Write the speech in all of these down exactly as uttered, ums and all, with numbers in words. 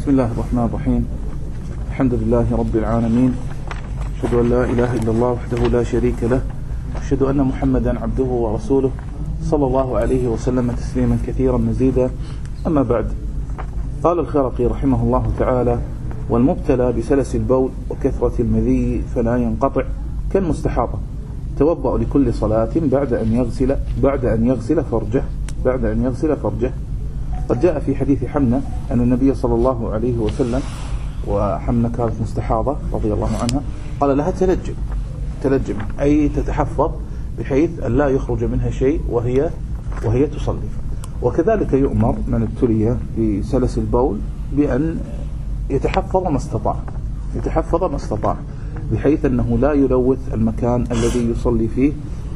بسم الله الرحمن الرحيم. الحمد لله رب العالمين، أشهد أن لا إله إلا الله وحده لا شريك له، أشهد أن محمدا عبده ورسوله صلى الله عليه وسلم تسليما كثيرا مزيدا. أما بعد، قال الخرقي رحمه الله تعالى: والمبتلى بسلس البول وكثرة المذي فلا ينقطع كالمستحاضة، توضأ لكل صلاة بعد أن يغسل بعد أن يغسل فرجه بعد أن يغسل فرجه. قد جاء في حديث حمنة أن النبي صلى الله عليه وسلم، وحمنة كانت مستحاضة رضي الله عنها، قال لها تلجم تلجم أي تتحفظ بحيث أن لا يخرج منها شيء وهي وهي تصلي. وكذلك يؤمر من ابتلي بسلس البول بأن يتحفظ ما استطاع يتحفظ ما استطاع بحيث أنه لا يلوث المكان الذي يصلي فيه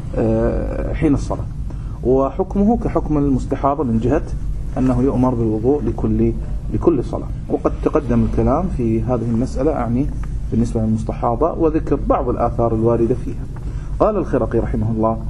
حين الصلاة. وحكمه كحكم المستحاضة من جهة أنه يؤمر بالوضوء لكل لكل صلاة. وقد تقدم الكلام في هذه المسألة أعني بالنسبة للمستحاضة وذكر بعض الآثار الواردة فيها. قال الخرقي رحمه الله: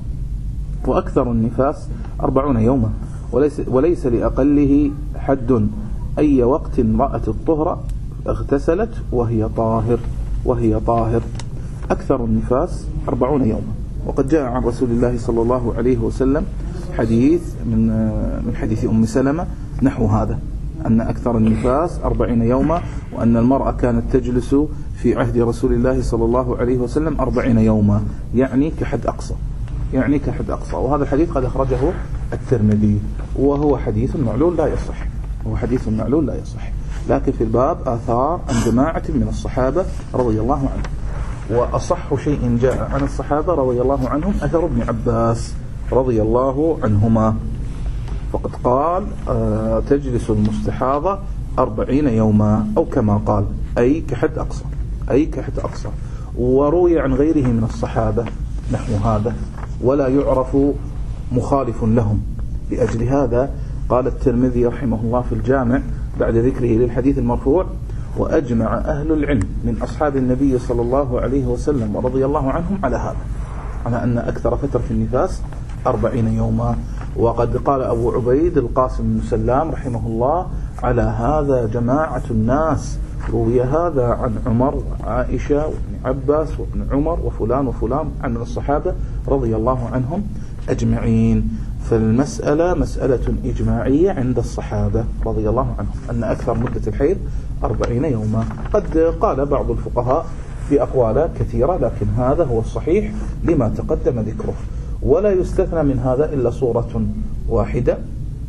وأكثر النفاس أربعون يوما، وليس, وليس لأقله حد، أي وقت رأت الطهر اغتسلت وهي طاهر وهي طاهر أكثر النفاس أربعون يوما. وقد جاء عن رسول الله صلى الله عليه وسلم حديث من من حديث أم سلمة نحو هذا، أن أكثر النفاس أربعين يوما، وأن المرأة كانت تجلس في عهد رسول الله صلى الله عليه وسلم أربعين يوما، يعني كحد أقصى يعني كحد أقصى وهذا الحديث قد أخرجه الترمذي، وهو حديث معلول لا يصح هو حديث معلول لا يصح لكن في الباب آثار عن جماعة من الصحابة رضي الله عنهم. وأصح شيء جاء عن الصحابة رضي الله عنهم أثر ابن عباس رضي الله عنهما، فقد قال: آه تجلس المستحاضة أربعين يوما، أو كما قال أي كحد أقصى أي كحد أقصى وروي عن غيره من الصحابة نحو هذا، ولا يعرف مخالف لهم. لأجل هذا قال الترمذي رحمه الله في الجامع بعد ذكره للحديث المرفوع: وأجمع أهل العلم من أصحاب النبي صلى الله عليه وسلم ورضي الله عنهم على هذا، على أن أكثر فترة النفاس أربعين يوما. وقد قال أبو عبيد القاسم بن سلام رحمه الله: على هذا جماعة الناس، روي هذا عن عمر وعائشة وابن عباس وابن عمر وفلان وفلان عن الصحابة رضي الله عنهم أجمعين. فالمسألة مسألة إجماعية عند الصحابة رضي الله عنهم أن أكثر مدة الحيض أربعين يوما. قد قال بعض الفقهاء بأقوال كثيرة، لكن هذا هو الصحيح لما تقدم ذكره. ولا يستثنى من هذا إلا صورة واحدة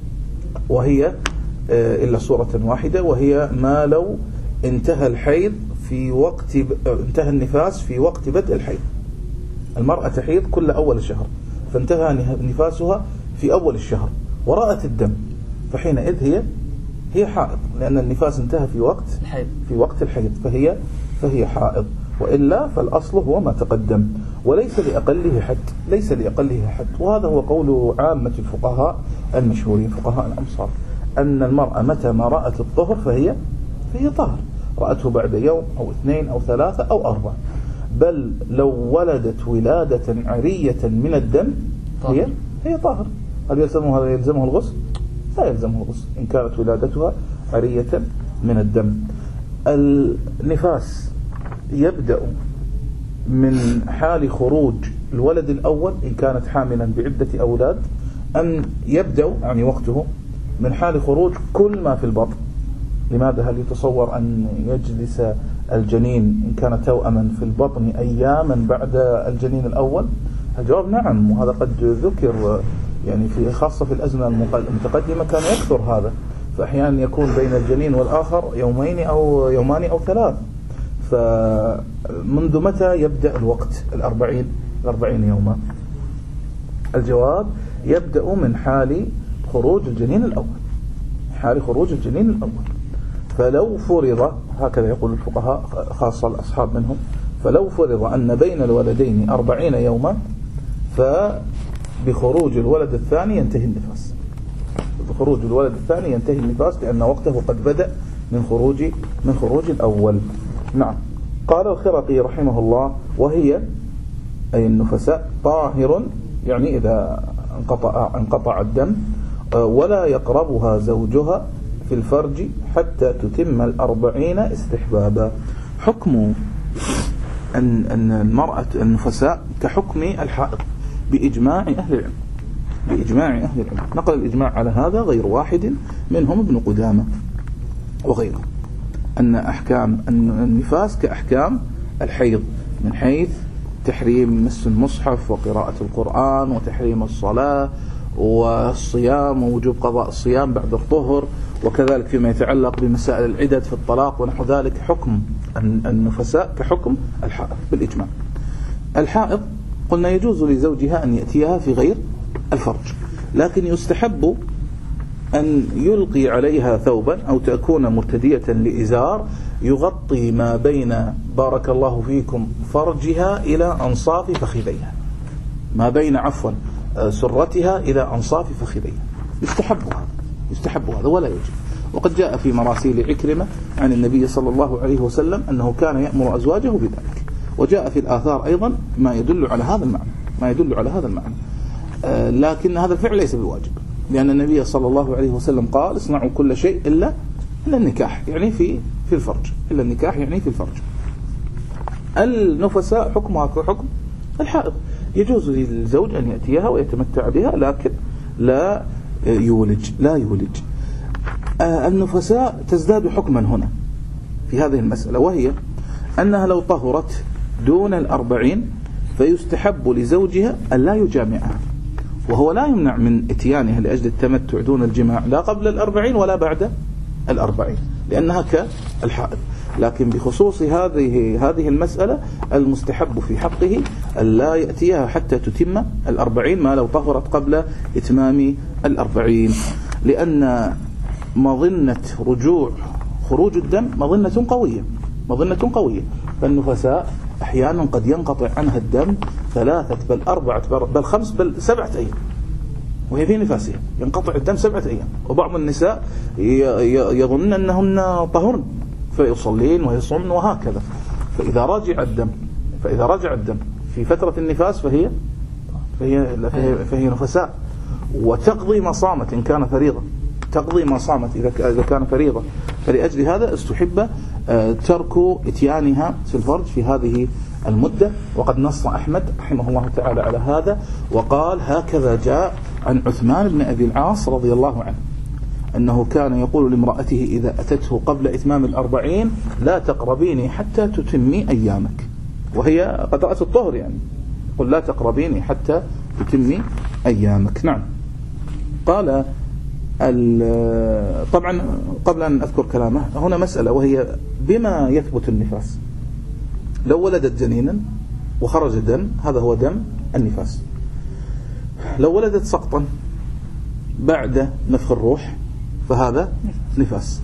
وهي إلا صورة واحدة وهي ما لو انتهى الحيض في وقت انتهى النفاس في وقت بدء الحيض. المرأة تحيض كل أول الشهر، فانتهى نفاسها في أول الشهر ورأت الدم، فحينئذ هي هي حائض، لأن النفاس انتهى في وقت في وقت الحيض، فهي فهي حائض. وإلا فالأصل هو ما تقدم، وليس لأقله حد ليس لأقله حد وهذا هو قول عامة الفقهاء المشهورين فقهاء الأمصار، أن المرأة متى ما رأت الطهر فهي فهي طاهر، رأته بعد يوم أو اثنين أو ثلاثة أو أربعة، بل لو ولدت ولادة عرية من الدم هي هي طاهر. هل يلزمها هذا يلزمه الغسل؟ لا يلزمه الغسل إن كانت ولادتها عرية من الدم. النفاس يبدأ من حال خروج الولد الأول إن كانت حاملا بعدة أولاد، أم يبدأ يعني وقته من حال خروج كل ما في البطن. لماذا؟ هل يتصور أن يجلس الجنين إن كان توأما في البطن أياما بعد الجنين الأول؟ الجواب نعم، وهذا قد ذكر يعني في خاصة في الأزمة المتقدمة كان يكثر هذا، فأحيانا يكون بين الجنين والآخر يومين أو يومان أو ثلاث. فمنذ متى يبدأ الوقت الأربعين الأربعين يوما؟ الجواب يبدأ من حال خروج الجنين الأول حال خروج الجنين الأول. فلو فرض، هكذا يقول الفقهاء خاصة الأصحاب منهم، فلو فرض أن بين الولدين أربعين يوما، فبخروج الولد الثاني ينتهي النفاس بخروج الولد الثاني ينتهي النفاس لأن وقته قد بدأ من خروج من خروج الأول. نعم. قال الخرقي رحمه الله: وهي أي النفساء طاهر، يعني إذا انقطع انقطع الدم، ولا يقربها زوجها في الفرج حتى تتم الأربعين استحبابا. حكم أن أن المرأة النفساء كحكم الحائض بإجماع أهل العلم، بإجماع أهل العلم. نقل الإجماع على هذا غير واحد منهم ابن قدامة وغيره، أن أحكام النفاس كأحكام الحيض من حيث تحريم مس المصحف وقراءة القرآن وتحريم الصلاة والصيام ووجوب قضاء الصيام بعد الطهر، وكذلك فيما يتعلق بمسائل العدد في الطلاق ونحو ذلك. حكم النفساء كحكم الحائض بالإجماع. الحائض قلنا يجوز لزوجها أن يأتيها في غير الفرج، لكن يستحب أن يلقي عليها ثوبا أو تكون مرتدية لإزار يغطي ما بين بارك الله فيكم فرجها إلى أنصاف فخذيها، ما بين عفوا سرتها إلى أنصاف فخذيها. يستحب هذا، يستحب هذا ولا يجب. وقد جاء في مراسيل عكرمة عن النبي صلى الله عليه وسلم أنه كان يأمر أزواجه بذلك، وجاء في الآثار أيضا ما يدل على هذا المعنى، ما يدل على هذا المعنى. آه لكن هذا الفعل ليس بواجب، لأن النبي صلى الله عليه وسلم قال اصنعوا كل شيء إلا إلا النكاح، يعني في في الفرج، إلا النكاح يعني في الفرج. النفساء حكمها كحكم الحائض، يجوز للزوج أن يأتيها ويتمتع بها، لكن لا يولج لا يولج. آه النفساء تزداد حكما هنا في هذه المسألة، وهي أنها لو طهرت دون الأربعين فيستحب لزوجها أن لا يجامعها، وهو لا يمنع من اتيانها لأجل التمتع دون الجماع لا قبل الأربعين ولا بعد الأربعين، لأنها كالحائض. لكن بخصوص هذه هذه المسألة المستحب في حقه أن لا يأتيها حتى تتم الأربعين، ما لو طهرت قبل إتمام الأربعين، لأن مظنة رجوع خروج الدم مظنة قوية، مظنة قوية. فالنفساء أحيانا قد ينقطع عنها الدم ثلاثة بل أربعة بل خمس بل سبعة أيام وهي في نفاسها، ينقطع الدم سبعة أيام. وبعض النساء يظن أنهن طهرن فيصلين ويصومن وهكذا. فإذا رجع الدم فإذا رجع الدم في فترة النفاس فهي فهي فهي, فهي نفساء، وتقضي ما صامت إن كان فريضة، تقضي ما صامت إذا كان فريضة. فلأجل هذا استحب ترك إتيانها في الفرج في هذه المدة. وقد نص أحمد رحمه الله تعالى على هذا، وقال هكذا جاء عن عثمان بن أبي العاص رضي الله عنه أنه كان يقول لامرأته إذا أتته قبل إتمام الأربعين لا تقربيني حتى تتمي أيامك، وهي قد رأت الطهر، يعني قل لا تقربيني حتى تتمي أيامك. نعم. قال طبعا قبل أن أذكر كلامه هنا مسألة، وهي بما يثبت النفاس. لو ولدت جنينا وخرج دم هذا هو دم النفاس. لو ولدت سقطا بعد نفخ الروح فهذا نفاس.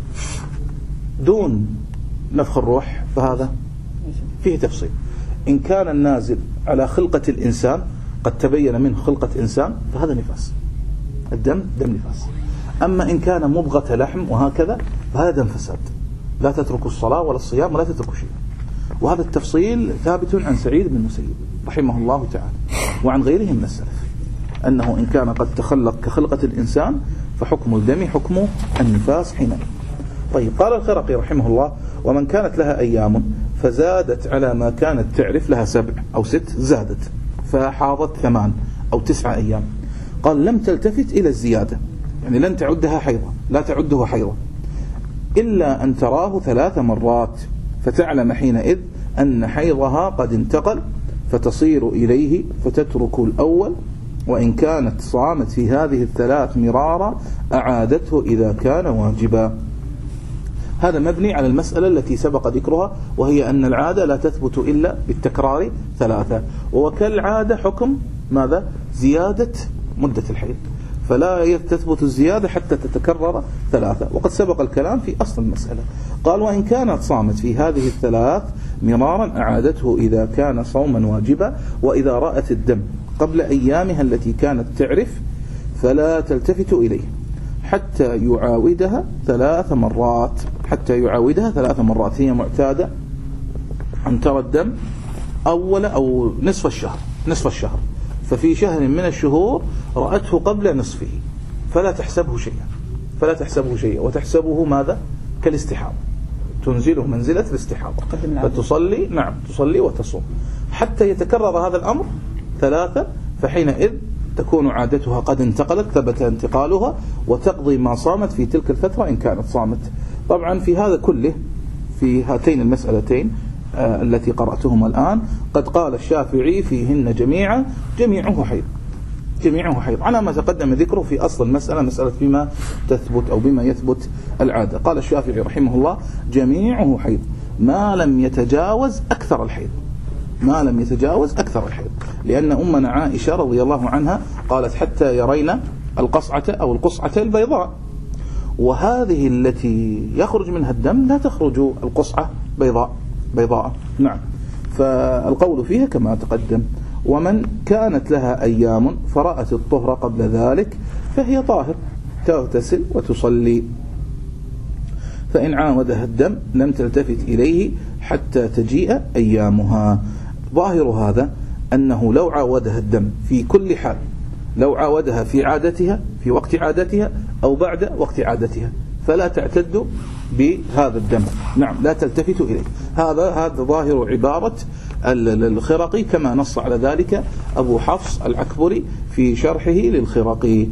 دون نفخ الروح فهذا فيه تفصيل. إن كان النازل على خلقة الإنسان قد تبين منه خلقة إنسان فهذا نفاس، الدم دم نفاس. أما إن كان مبغة لحم وهكذا فهذا دم فساد، لا تترك الصلاة ولا الصيام ولا تترك شيء. وهذا التفصيل ثابت عن سعيد بن المسيب رحمه الله تعالى وعن غيره من السلف، أنه إن كان قد تخلق كخلقة الإنسان فحكم الدم حكم النفاس حينئذ. طيب. قال الخرقي رحمه الله ومن كانت لها أيام فزادت على ما كانت تعرف، لها سبع أو ست زادت فحاضت ثمان أو تسعة أيام، قال لم تلتفت إلى الزيادة، يعني لن تعدها حيضا، لا تعده حيضا، إلا أن تراه ثلاث مرات فتعلم حينئذ أن حيضها قد انتقل فتصير إليه فتترك الأول، وإن كانت صامت في هذه الثلاث مرارا أعادته إذا كان واجبا. هذا مبني على المسألة التي سبق ذكرها، وهي أن العادة لا تثبت إلا بالتكرار ثلاثة، وكالعادة حكم ماذا؟ زيادة مدة الحيض، فلا تثبت الزيادة حتى تتكرر ثلاثة. وقد سبق الكلام في أصل المسألة. قال وإن كانت صامت في هذه الثلاث مرارا أعادته إذا كان صوما واجبا، وإذا رأت الدم قبل أيامها التي كانت تعرف فلا تلتفت إليه حتى يعاودها ثلاث مرات حتى يعاودها ثلاث مرات. هي معتادة أن ترى الدم أول أو نصف الشهر نصف الشهر ففي شهر من الشهور رأته قبل نصفه فلا تحسبه شيئا، فلا تحسبه شيئا، وتحسبه ماذا؟ كالاستحاضة، تنزله منزلة الاستحاضة، فتصلي نعم تصلي وتصوم حتى يتكرر هذا الأمر ثلاثة، فحينئذ تكون عادتها قد انتقلت، ثبت انتقالها، وتقضي ما صامت في تلك الفترة إن كانت صامت. طبعا في هذا كله، في هاتين المسألتين آه التي قرأتهما الآن، قد قال الشافعي فيهن جميعا جميعه حيض، جميعه حيض على ما تقدم ذكره في أصل المسألة، مسألة بما تثبت أو بما يثبت العادة. قال الشافعي رحمه الله جميعه حيض ما لم يتجاوز أكثر الحيض، ما لم يتجاوز أكثر الحيض، لأن أمنا عائشة رضي الله عنها قالت حتى يرينا القصعة أو القصعة البيضاء، وهذه التي يخرج منها الدم لا تخرج القصعة بيضاء بيضاء نعم. فالقول فيها كما تقدم. ومن كانت لها أيام فرأت الطهر قبل ذلك فهي طاهر، تغتسل وتصلي، فإن عاودها الدم لم تلتفت إليه حتى تجيء أيامها. ظاهر هذا أنه لو عاودها الدم في كل حال، لو عاودها في عادتها في وقت عادتها أو بعد وقت عادتها، فلا تعتد بهذا الدم، نعم لا تلتفت إليه. هذا هذا ظاهر عبارة الخرقي كما نص على ذلك أبو حفص العكبري في شرحه للخرقي،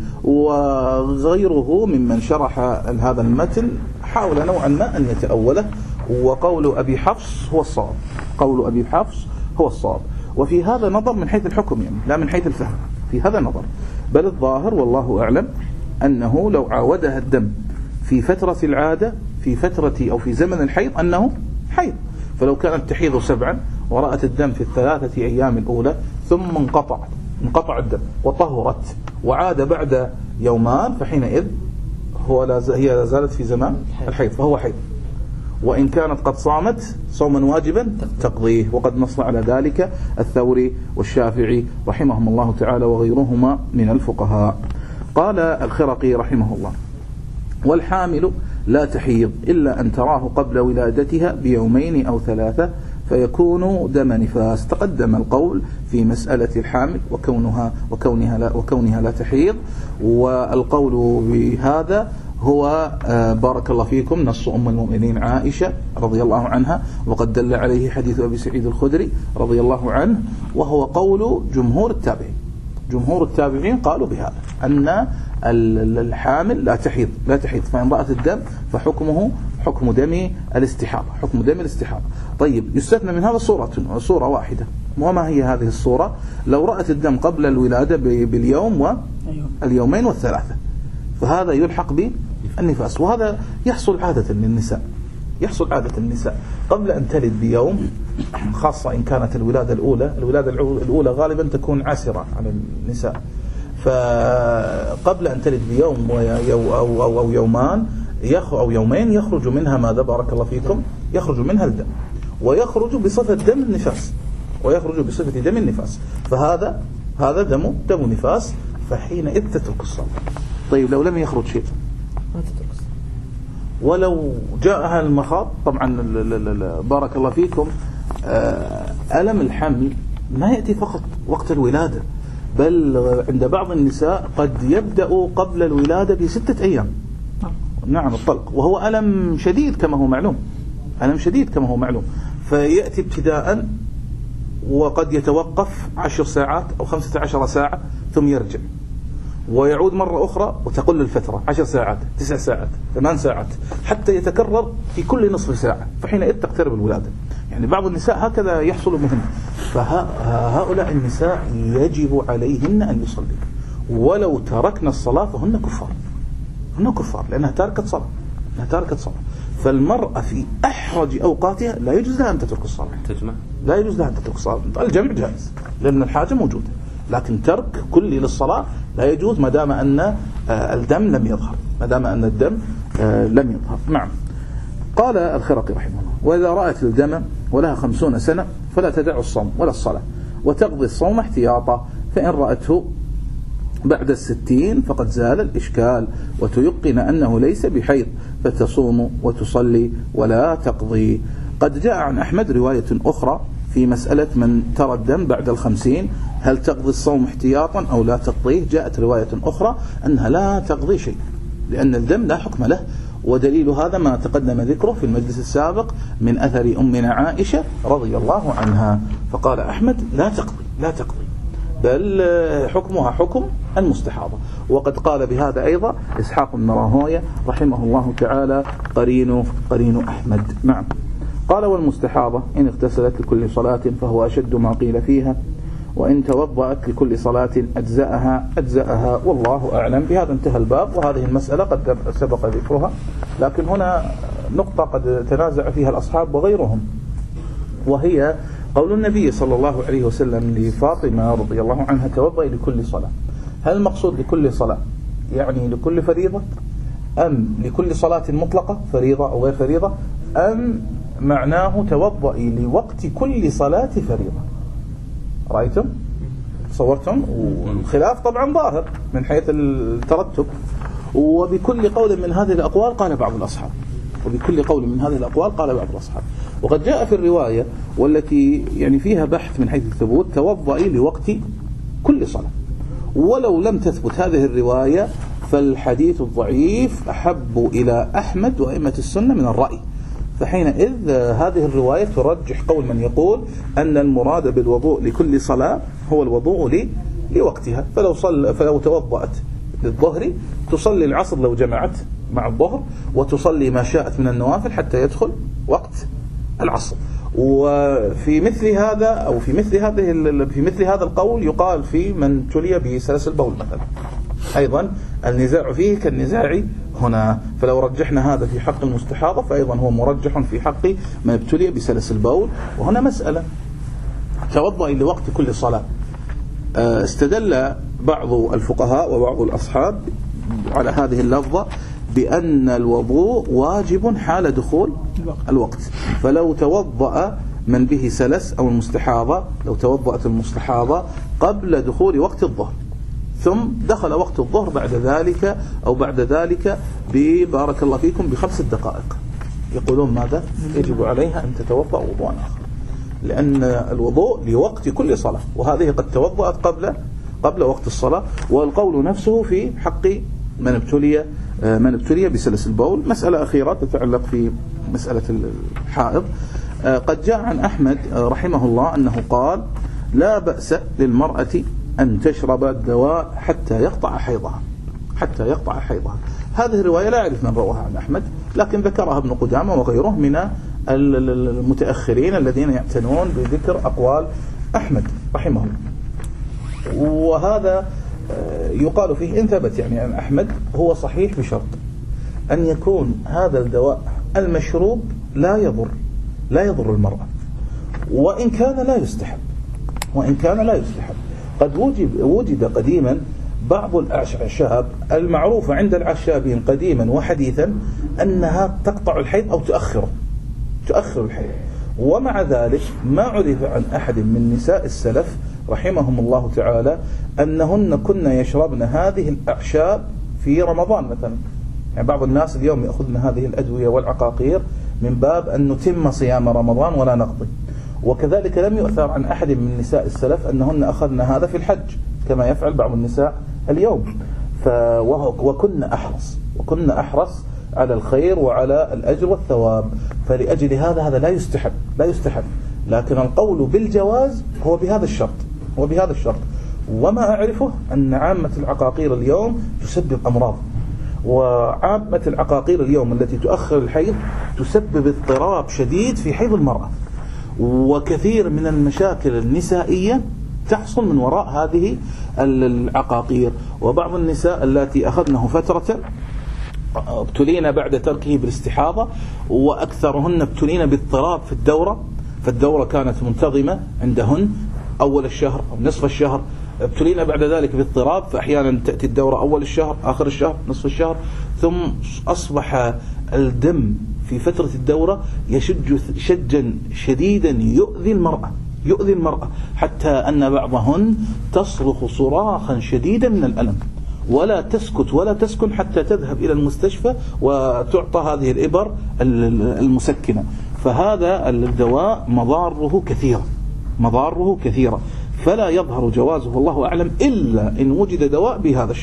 وغيره ممن شرح هذا المتن حاول نوعا ما أن يتأوله، وقول أبي حفص هو الصواب، قول أبي حفص هو الصواب. وفي هذا نظر من حيث الحكم يعني لا من حيث الفهم، في هذا نظر، بل الظاهر والله أعلم أنه لو عاودها الدم في فترة العادة في فترة أو في زمن الحيض أنه حيض. فلو كانت تحيض سبعا ورأت الدم في الثلاثة أيام الأولى ثم انقطع انقطع الدم وطهرت وعاد بعد يومان، فحينئذ هو لا هي لا زالت في زمان الحيض فهو حيض. وإن كانت قد صامت صوما واجبا تقضيه، وقد نص على ذلك الثوري والشافعي رحمهم الله تعالى وغيرهما من الفقهاء. قال الخرقي رحمه الله والحامل لا تحيض إلا أن تراه قبل ولادتها بيومين أو ثلاثة فيكون دم نفاس. تقدم القول في مسألة الحامل وكونها وكونها لا وكونها لا تحيض، والقول بهذا هو بارك الله فيكم نص أم المؤمنين عائشة رضي الله عنها، وقد دل عليه حديث أبي سعيد الخدري رضي الله عنه، وهو قول جمهور التابعين. جمهور التابعين قالوا بهذا أن الحامل لا تحيض لا تحيض فإن رأت الدم فحكمه حكم دم الاستحاضة، حكم دم الاستحاضة. طيب يستثنى من هذا صورة صورة واحدة، وما هي هذه الصورة؟ لو رأت الدم قبل الولادة باليوم واليومين والثلاثة فهذا يلحق بالنفاس، وهذا يحصل عادة للنساء، يحصل عادة النساء قبل أن تلد بيوم، خاصة إن كانت الولادة الأولى. الولادة الأولى غالبا تكون عسرة على النساء، فقبل أن تلد بيوم أو, أو, أو يومان أو يومين يخرج منها ماذا بارك الله فيكم؟ يخرج منها الدم، ويخرج بصفة دم النفاس، ويخرج بصفة دم النفاس، فهذا هذا دم دم نفاس، فحينئذ تترك الصلاة. طيب لو لم يخرج شيء ما تترك الصلاة، ولو جاءها المخاض طبعا بارك الله فيكم ألم الحمل ما يأتي فقط وقت الولادة، بل عند بعض النساء قد يبدأ قبل الولادة بستة أيام. نعم الطلق، وهو ألم شديد كما هو معلوم، ألم شديد كما هو معلوم، فيأتي ابتداء وقد يتوقف عشر ساعات أو خمسة عشر ساعة ثم يرجع ويعود مرة أخرى وتقل الفترة عشر ساعات تسع ساعات ثمان ساعات حتى يتكرر في كل نصف ساعة، فحينئذ تقترب الولادة. يعني بعض النساء هكذا يحصل بهن، فهؤلاء النساء يجب عليهن أن يصلي، ولو تركنا الصلاة فهن كفار، هن كفار لأنها تاركت صلاة، لأنها تاركت صلاة. فالمرأة في أحرج أوقاتها لا يجوز لها أن تترك الصلاة، تجمع لا يجوز لها أن تترك الصلاة. الجمع جائز لأن الحاجة موجودة، لكن ترك كلي للصلاة لا يجوز ما دام أن الدم لم يظهر، ما دام أن الدم لم يظهر. نعم. قال الخرقي رحمه الله وإذا رأت الدم ولها خمسون سنة فلا تدع الصوم ولا الصلاة وتقضي الصوم احتياطا، فإن رأته بعد الستين فقد زال الإشكال وتيقن أنه ليس بحيض فتصوم وتصلي ولا تقضي. قد جاء عن أحمد رواية أخرى في مسألة من ترى الدم بعد الخمسين هل تقضي الصوم احتياطا أو لا تقضيه، جاءت رواية أخرى أنها لا تقضي شيء، لأن الدم لا حكم له. ودليل هذا ما تقدم ذكره في المجلس السابق من أثر أمنا عائشة رضي الله عنها، فقال أحمد لا تقضي لا تقضي بل حكمها حكم المستحاضة. وقد قال بهذا أيضا إسحاق بن راهويه رحمه الله تعالى قرين قرين أحمد. نعم. قال والمستحاضة إن اغتسلت لكل صلاة فهو أشد ما قيل فيها، وإن توضأت لكل صلاة أجزأها أجزأها والله أعلم. بهذا انتهى الباب، وهذه المسألة قد سبق ذكرها، لكن هنا نقطة قد تنازع فيها الأصحاب وغيرهم، وهي قول النبي صلى الله عليه وسلم لفاطمة رضي الله عنها توضئي لكل صلاة. هل المقصود لكل صلاة يعني لكل فريضة، أم لكل صلاة مطلقة فريضة أو غير فريضة، أم معناه توضئي لوقت كل صلاة فريضة؟ رأيتم؟ تصورتم؟ والخلاف طبعا ظاهر من حيث الترتب. وبكل قول من هذه الأقوال قال بعض الأصحاب وبكل قول من هذه الأقوال قال بعض الأصحاب وقد جاء في الرواية والتي يعني فيها بحث من حيث الثبوت توضئي لوقت كل صلاة. ولو لم تثبت هذه الرواية فالحديث الضعيف أحب إلى أحمد وأئمة السنة من الرأي، فحينئذ هذه الرواية ترجح قول من يقول أن المراد بالوضوء لكل صلاة هو الوضوء لوقتها. فلو, صل فلو توضأت للظهر تصلي العصر لو جمعت مع الظهر، وتصلي ما شاءت من النوافل حتى يدخل وقت العصر. وفي مثل هذا أو في مثل هذه في مثل هذا القول يقال في من ابتلي بسلس البول مثلا، أيضا النزاع فيه كالنزاع هنا. فلو رجحنا هذا في حق المستحاضة فأيضا هو مرجح في حق من ابتلي بسلس البول. وهنا مسألة توضئي لوقت كل صلاة، استدل بعض الفقهاء وبعض الأصحاب على هذه اللفظة بأن الوضوء واجب حال دخول الوقت. فلو توضأ من به سلس أو المستحاضة، لو توضأت المستحاضة قبل دخول وقت الظهر ثم دخل وقت الظهر بعد ذلك أو بعد ذلك ببارك الله فيكم بخمس دقائق، يقولون ماذا؟ يجب عليها أن تتوضأ وضوءا آخر، لأن الوضوء لوقت كل صلاة، وهذه قد توضأت قبل قبل وقت الصلاة. والقول نفسه في حق من ابتلي من ابتلي بسلس البول. مسألة أخيرة تتعلق في مسألة الحائض. قد جاء عن أحمد رحمه الله أنه قال لا بأس للمرأة أن تشرب الدواء حتى يقطع حيضها حتى يقطع حيضها. هذه الرواية لا أعرف من رواها عن أحمد، لكن ذكرها ابن قدامة وغيره من المتأخرين الذين يعتنون بذكر أقوال أحمد رحمه الله. وهذا يقال فيه إن ثبت يعني عن أحمد هو صحيح بشرط أن يكون هذا الدواء المشروب لا يضر لا يضر المرأة، وإن كان لا يستحب وإن كان لا يستحب. قد وجد, وجد قديما بعض الأعشاب المعروفة عند العشابين قديما وحديثا أنها تقطع الحيض أو تؤخره تؤخر الحيض، ومع ذلك ما عرف عن أحد من نساء السلف رحمهم الله تعالى أنهن كن يشربن هذه الأعشاب في رمضان مثلا. يعني بعض الناس اليوم يأخذن هذه الأدوية والعقاقير من باب أن نتم صيام رمضان ولا نقضي. وكذلك لم يؤثر عن أحد من نساء السلف أنهن أخذن هذا في الحج كما يفعل بعض النساء اليوم. وكن أحرص وكن أحرص على الخير وعلى الأجر والثواب، فلأجل هذا هذا لا يستحب لا يستحب لكن القول بالجواز هو بهذا الشرط هو بهذا الشرط. وما أعرفه أن عامة العقاقير اليوم تسبب أمراض، وعامة العقاقير اليوم التي تؤخر الحيض تسبب اضطراب شديد في حيض المرأة، وكثير من المشاكل النسائية تحصل من وراء هذه العقاقير. وبعض النساء التي أخذنه فترة ابتلينا بعد تركه بالاستحاضة، وأكثرهن ابتلينا باضطراب في الدورة، فالدورة كانت منتظمة عندهن أول الشهر أو نصف الشهر، ابتلينا بعد ذلك باضطراب، فأحيانا تأتي الدورة أول الشهر آخر الشهر نصف الشهر، ثم أصبح الدم في فترة الدورة يشج شجا شديدا يؤذي المرأة يؤذي المرأة حتى أن بعضهن تصرخ صراخا شديدا من الألم ولا تسكت ولا تسكن حتى تذهب إلى المستشفى وتعطى هذه الإبر المسكنة. فهذا الدواء مضاره كثيرة مضاره كثيرة فلا يظهر جوازه والله أعلم إلا إن وجد دواء بهذا الشرط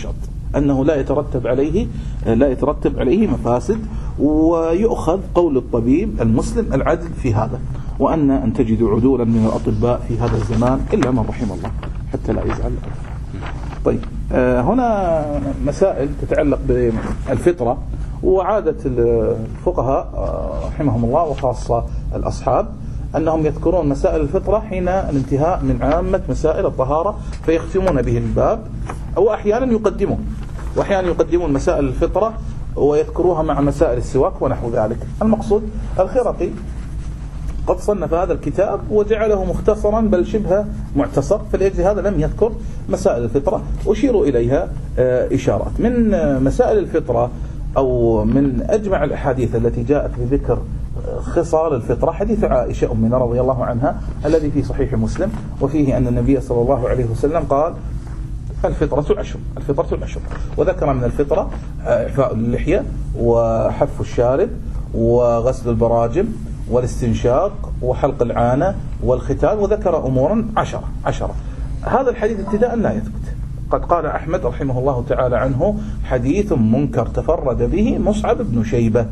أنه لا يترتب عليه لا يترتب عليه مفاسد، ويؤخذ قول الطبيب المسلم العدل في هذا، وأن أن تجدوا عدولا من الأطباء في هذا الزمان إلا من رحم الله حتى لا يزعل. طيب هنا مسائل تتعلق بالفطرة، وعادة الفقهاء رحمهم الله وخاصة الأصحاب أنهم يذكرون مسائل الفطرة حين الانتهاء من عامة مسائل الطهارة فيختمون به الباب، أو أحيانا يقدمون وأحيانا يقدمون مسائل الفطرة ويذكروها مع مسائل السواك ونحو ذلك. المقصود الخرقي قد صنف هذا الكتاب وجعله مختصرا بل شبه معتصر، فلأجل هذا لم يذكر مسائل الفطرة، أشير إليها إشارات. من مسائل الفطرة أو من أجمع الأحاديث التي جاءت بذكر خصال الفطرة حديث عائشة أمنا رضي الله عنها الذي في صحيح مسلم، وفيه أن النبي صلى الله عليه وسلم قال الفطرة العشر الفطرة العشر وذكر من الفطرة إعفاء اللحية وحف الشارب وغسل البراجم والاستنشاق وحلق العانة والختان، وذكر أمورا عشرة عشرة. هذا الحديث ابتداء لا يثبت. قد قال أحمد رحمه الله تعالى عنه حديث منكر تفرد به مصعب بن شيبة،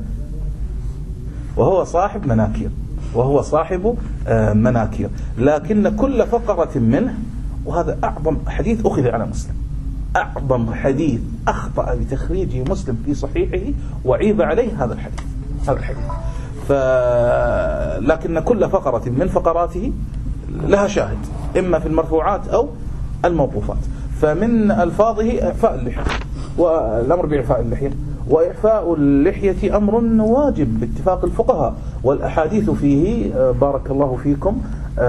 وهو صاحب مناكير وهو صاحب مناكير لكن كل فقرة منه، وهذا أعظم حديث أخذ على مسلم، أعظم حديث أخطأ بتخريجه مسلم في صحيحه وعيب عليه هذا الحديث هذا الحديث ف... لكن كل فقرة من فقراته لها شاهد إما في المرفوعات أو الموقوفات. فمن ألفاظه إعفاء اللحية، والأمر بإعفاء اللحية، وإعفاء اللحية أمر واجب باتفاق الفقهاء، والأحاديث فيه بارك الله فيكم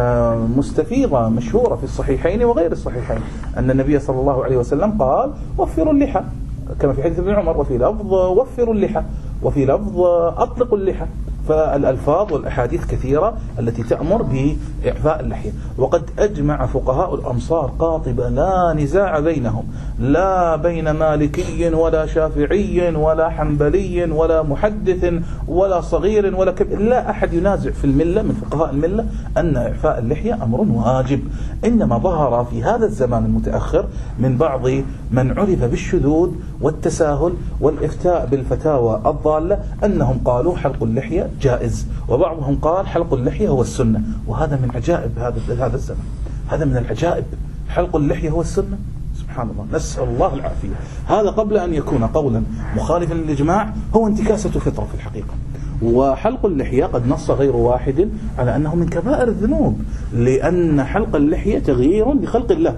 مستفيضة مشهورة في الصحيحين وغير الصحيحين، أن النبي صلى الله عليه وسلم قال وفروا اللحى، كما في حديث ابن عمر، وفي لفظ وفروا اللحى، وفي لفظ أطلقوا اللحى. فالألفاظ والأحاديث كثيرة التي تأمر بإعفاء اللحية. وقد أجمع فقهاء الأمصار قاطبة لا نزاع بينهم، لا بين مالكي ولا شافعي ولا حنبلي ولا محدث ولا صغير ولا كبير، لا أحد ينازع في الملة من فقهاء الملة أن إعفاء اللحية أمر واجب. إنما ظهر في هذا الزمان المتأخر من بعض من عرف بالشذوذ والتساهل والإفتاء بالفتاوى الضالة أنهم قالوا حلق اللحية جائز، وبعضهم قال حلق اللحية هو السنة، وهذا من عجائب هذا هذا الزمن، هذا من العجائب. حلق اللحية هو السنة، سبحان الله، نسأل الله العافية. هذا قبل أن يكون قولا مخالفا للإجماع هو انتكاسة فطرة في الحقيقة. وحلق اللحية قد نص غير واحد على أنه من كبائر الذنوب، لأن حلق اللحية تغيير لخلق الله،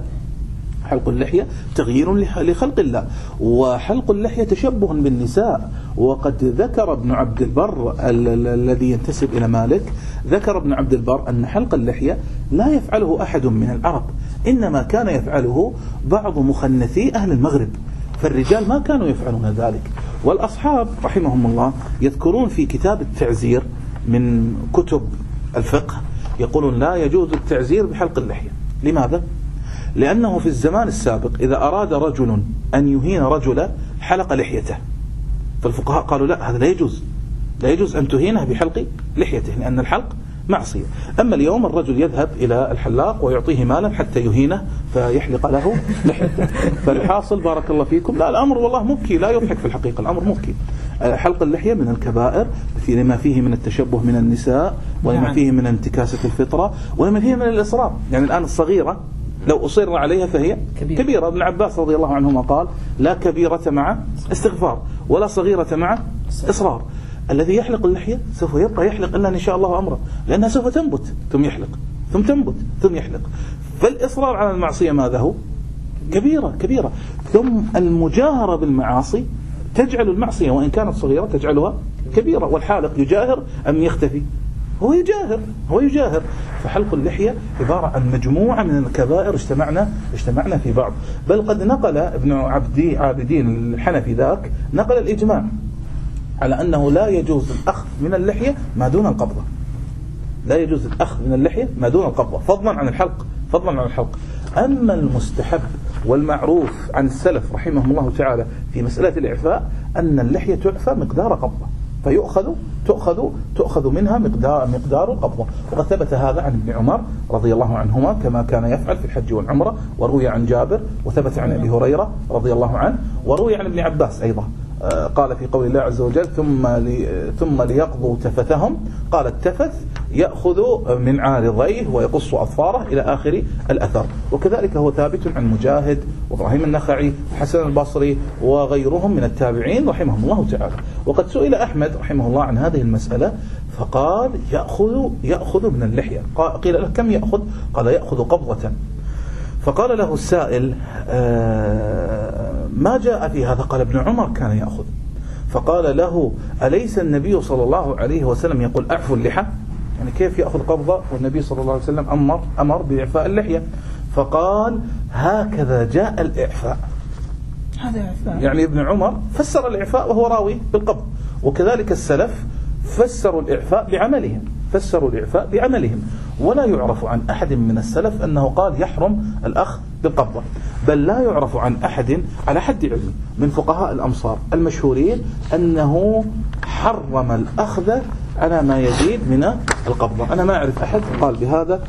حلق اللحية تغيير لخلق الله، وحلق اللحية تشبه بالنساء. وقد ذكر ابن عبد البر الذي ينتسب إلى مالك، ذكر ابن عبد البر أن حلق اللحية لا يفعله أحد من العرب، إنما كان يفعله بعض مخنثي أهل المغرب، فالرجال ما كانوا يفعلون ذلك. والأصحاب رحمهم الله يذكرون في كتاب التعزير من كتب الفقه، يقولون لا يجوز التعزير بحلق اللحية. لماذا؟ لأنه في الزمان السابق إذا أراد رجل أن يهين رجلا حلق لحيته، فالفقهاء قالوا لا، هذا لا يجوز، لا يجوز أن تهينه بحلق لحيته، لأن الحلق معصية. أما اليوم الرجل يذهب إلى الحلاق ويعطيه مالا حتى يهينه فيحلق له لحيته. فالحاصل بارك الله فيكم، لا الأمر والله مبكي، لا يضحك في الحقيقة، الأمر مبكي. حلق اللحية من الكبائر في لما فيه من التشبه من النساء، ولما فيه من انتكاسة الفطرة، ولما فيه من الإصرار. يعني الآن الصغيرة لو أصر عليها فهي كبيرة. كبيرة. ابن عباس رضي الله عنهما قال لا كبيرة مع استغفار ولا صغيرة مع إصرار. الذي يحلق اللحية سوف يبقى يحلق إلا إن شاء الله أمره، لأنها سوف تنبت ثم يحلق ثم تنبت ثم يحلق. فالإصرار على المعصية ماذا هو؟ كبيرة كبيرة. ثم المجاهرة بالمعاصي تجعل المعصية وإن كانت صغيرة تجعلها كبيرة. والحالق يجاهر أم يختفي؟ هو يجاهر هو يجاهر فحلق اللحية عبارة عن مجموعة من الكبائر اجتمعنا اجتمعنا في بعض. بل قد نقل ابن عبدي عابدين الحنفي ذاك نقل الإجماع على أنه لا يجوز الأخذ من اللحية ما دون القبضة، لا يجوز الأخذ من اللحية ما دون القبضة فضلا عن الحلق فضلا عن الحلق. أما المستحب والمعروف عن السلف رحمهم الله تعالى في مسألة الإعفاء أن اللحية تعفى مقدار قبضة فيؤخذ تؤخذ تؤخذ منها مقدار مقدار القبضة. وقد ثبت هذا عن ابن عمر رضي الله عنهما كما كان يفعل في الحج والعمرة، وروي عن جابر، وثبت عن أبي هريرة رضي الله عنه، وروي عن ابن عباس أيضا قال في قول الله عز وجل ثم لي ثم ليقضوا تفثهم، قال التفث يأخذ من عارضيه ويقص أظفاره إلى آخر الأثر. وكذلك هو ثابت عن مجاهد وإبراهيم النخعي وحسن البصري وغيرهم من التابعين رحمهم الله تعالى. وقد سئل أحمد رحمه الله عن هذه المسألة فقال يأخذ يأخذ من اللحية. قيل له كم يأخذ؟ قال يأخذ قبضة. فقال له السائل آه ما جاء في هذا؟ قال ابن عمر كان يأخذ. فقال له أليس النبي صلى الله عليه وسلم يقول أعفوا اللحى؟ يعني كيف يأخذ قبضة والنبي صلى الله عليه وسلم أمر أمر بإعفاء اللحية؟ فقال هكذا جاء الإعفاء. هذا إعفاء. يعني ابن عمر فسر الإعفاء وهو راوي بالقبض. وكذلك السلف فسروا الإعفاء بعملهم فسروا الإعفاء بعملهم ولا يعرف عن أحد من السلف أنه قال يحرم الأخذ بالقبضة، بل لا يعرف عن أحد على حد علمي من فقهاء الأمصار المشهورين أنه حرم الأخذ على ما يزيد من القبضة. أنا ما أعرف أحد قال بهذا،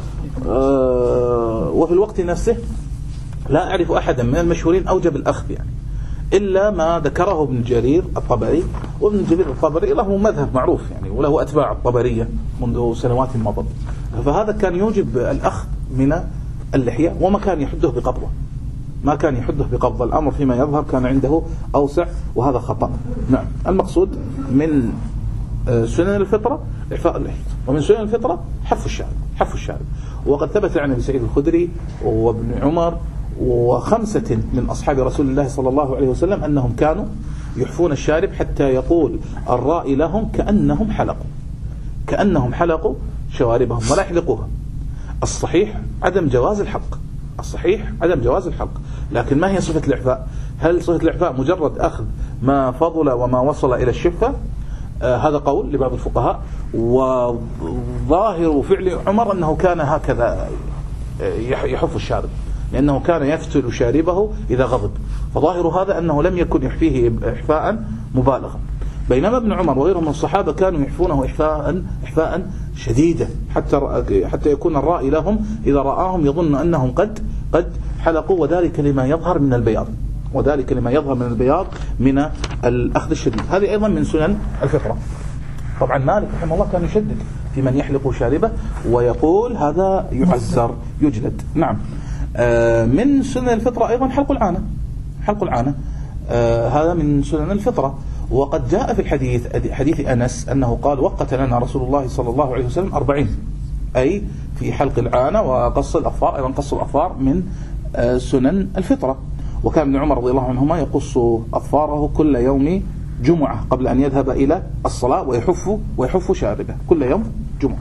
أه وفي الوقت نفسه لا أعرف أحدا من المشهورين أوجب الأخذ يعني إلا ما ذكره ابن جرير الطبري. وابن جرير الطبري له مذهب معروف يعني وله أتباع الطبرية منذ سنوات مضت، فهذا كان يوجب الأخذ من اللحية وما كان يحده بقبضة، ما كان يحده بقبضة. الأمر فيما يظهر كان عنده أوسع وهذا خطأ. نعم. المقصود من سنن الفطرة إعفاء اللحية، ومن سنن الفطرة حف الشارب حف الشارب وقد ثبت عن أبي سعيد الخدري وابن عمر وخمسة من أصحاب رسول الله صلى الله عليه وسلم أنهم كانوا يحفون الشارب حتى يقول الرائي لهم كأنهم حلقوا كأنهم حلقوا شواربهم ولا يحلقوها. الصحيح عدم جواز الحلق الصحيح عدم جواز الحلق لكن ما هي صفة الإعفاء؟ هل صفة الإعفاء مجرد أخذ ما فضل وما وصل إلى الشفة؟ آه هذا قول لبعض الفقهاء، وظاهر فعل عمر أنه كان هكذا يحف الشارب لأنه كان يفتل شاربه إذا غضب، فظاهر هذا أنه لم يكن يحفيه إحفاء مبالغا. بينما ابن عمر وغيره من الصحابة كانوا يحفونه إحفاء إحفاء شديدا حتى حتى يكون الرائي لهم إذا رآهم يظن أنهم قد قد حلقوا، وذلك لما يظهر من البياض وذلك لما يظهر من البياض من الأخذ الشديد. هذه أيضا من سنن الفطرة. طبعا مالك رحمه الله كان يشدد في من يحلق شاربه ويقول هذا يعزر يجلد. نعم. آه من سنن الفطرة أيضا حلق العانة حلق العانة آه هذا من سنن الفطرة. وقد جاء في الحديث حديث أنس أنه قال وقت لنا رسول الله صلى الله عليه وسلم أربعين، أي في حلق العانة وقص الأظفار. أيضا قص الأظفار من آه سنن الفطرة. وكان ابن عمر رضي الله عنهما يقص أظفاره كل يوم جمعة قبل أن يذهب إلى الصلاة ويحف ويحف شاربه كل يوم جمعة.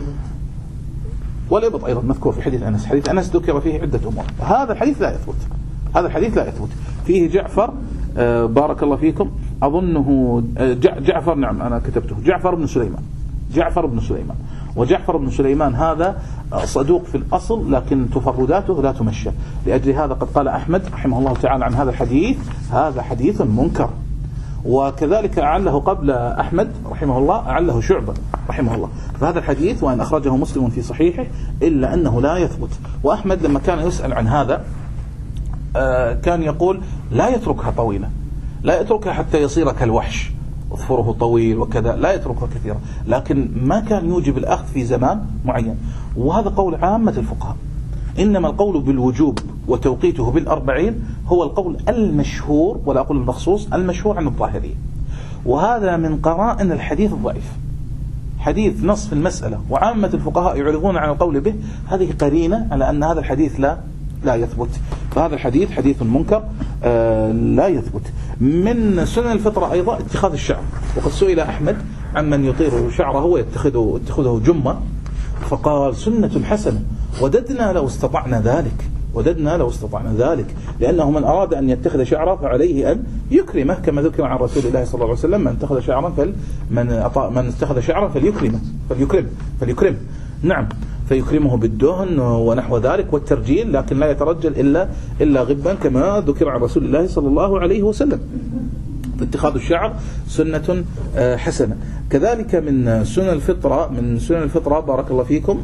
والإبط أيضا مذكور في حديث أنس. حديث أنس ذكر فيه عدة أمور. هذا الحديث لا يثبت هذا الحديث لا يثبت فيه جعفر آه بارك الله فيكم أظنه جعفر نعم أنا كتبته جعفر بن سليمان جعفر بن سليمان وجعفر بن سليمان هذا صدوق في الأصل لكن تفرداته لا تمشى. لأجل هذا قد قال أحمد رحمه الله تعالى عن هذا الحديث هذا حديث منكر. وكذلك أعله قبل أحمد رحمه الله أعله شعبة رحمه الله. فهذا الحديث وأن أخرجه مسلم في صحيحه إلا أنه لا يثبت. وأحمد لما كان يسأل عن هذا كان يقول لا يتركها طويلة لا يتركها حتى يصير كالوحش أظفره طويل وكذا لا يتركها كثيرا، لكن ما كان يوجب الأخذ في زمان معين. وهذا قول عامة الفقهاء. إنما القول بالوجوب وتوقيته بالأربعين هو القول المشهور ولا أقول المخصوص المشهور عن الظاهرية. وهذا من قرائن الحديث الضعيف. حديث نص في المسألة وعامة الفقهاء يعرضون عن القول به، هذه قرينة على أن هذا الحديث لا لا يثبت. فهذا الحديث حديث منكر آه لا يثبت. من سنن الفطرة أيضا اتخاذ الشعر. وقد سئل أحمد عن من يطير شعره ويتخذه اتخذه جمة فقال سنة حسنة وددنا لو استطعنا ذلك وددنا لو استطعنا ذلك لأنه من أراد أن يتخذ شعره فعليه أن يكرمه كما ذكر عن رسول الله صلى الله عليه وسلم من اتخذ شعرا فل من أطاع من اتخذ شعرا فليكرمه فليكرم فليكرم نعم فيكرمه بالدهن ونحو ذلك والترجيل، لكن لا يترجل إلا إلا غبا كما ذكر عن رسول الله صلى الله عليه وسلم. اتخاذ الشعر سنة حسنة. كذلك من سنن الفطرة من سنن الفطرة بارك الله فيكم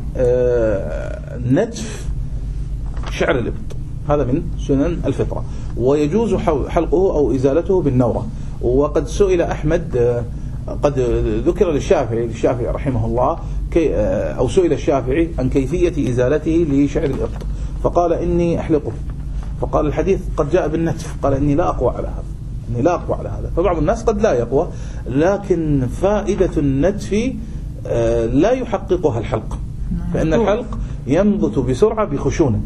نتف شعر الإبط، هذا من سنن الفطرة، ويجوز حلقه أو إزالته بالنورة. وقد سئل أحمد، قد ذكر للشافعي للشافعي رحمه الله كي أو سئل الشافعي عن كيفية إزالته لشعر الإبط فقال إني أحلقه، فقال الحديث قد جاء بالنتف، قال إني لا أقوى على هذا إني لا أقوى على هذا. فبعض الناس قد لا يقوى، لكن فائدة النتف لا يحققها الحلق، فإن الحلق ينبت بسرعة بخشونة،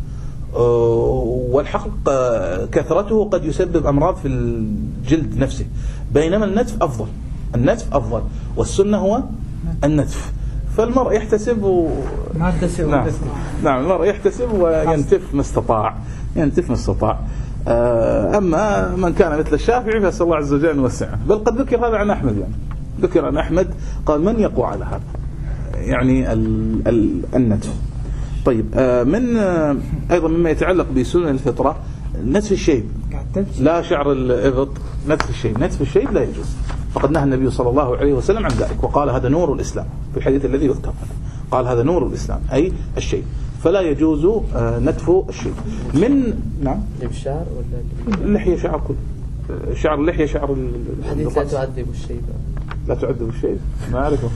والحلق كثرته قد يسبب أمراض في الجلد نفسه، بينما النتف أفضل النتف أفضل والسنة هو النتف. فالمرء يحتسب و... نعم. نعم المرء يحتسب وينتف ما استطاع ينتف ما استطاع. أما من كان مثل الشافعي فأسأل الله عز وجل أن يوسعه. بل قد ذكر هذا عن أحمد، يعني ذكر عن أحمد قال من يقوى على هذا يعني ال... ال... النتف. طيب من أيضا مما يتعلق بسنن الفطرة نتف الشيب، لا شعر الإبط، نتف الشيب نتف الشيب لا يجوز، فقد نهى النبي صلى الله عليه وسلم عن ذلك وقال هذا نور الإسلام في الحديث الذي يذكر، قال هذا نور الإسلام أي الشيب، فلا يجوز نتف الشيب. من نعم الشعر ولا اللحية شعر كل شعر اللحية شعر الحديث لا تعذب الشيب لا تعذب الشيب ما أعرفه.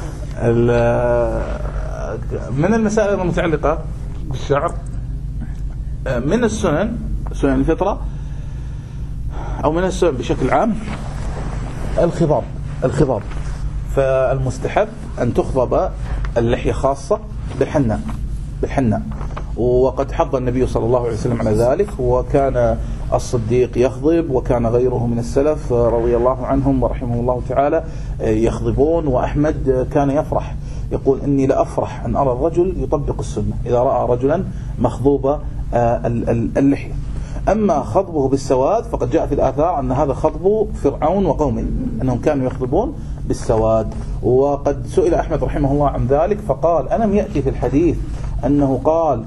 من المسائل المتعلقة بالشعر من السنن سنن الفطرة أو من السنن بشكل عام الخضاب الخضاب فالمستحب أن تخضب اللحية خاصة بالحناء بالحناء وقد حض النبي صلى الله عليه وسلم على ذلك، وكان الصديق يخضب وكان غيره من السلف رضي الله عنهم ورحمه الله تعالى يخضبون. وأحمد كان يفرح يقول إني لأفرح أن أرى الرجل يطبق السنة إذا رأى رجلا مخضوب اللحية. أما خضبه بالسواد فقد جاء في الآثار أن هذا خضب فرعون وقومه أنهم كانوا يخضبون بالسواد. وقد سئل أحمد رحمه الله عن ذلك فقال ألم يأتي في الحديث أنه قال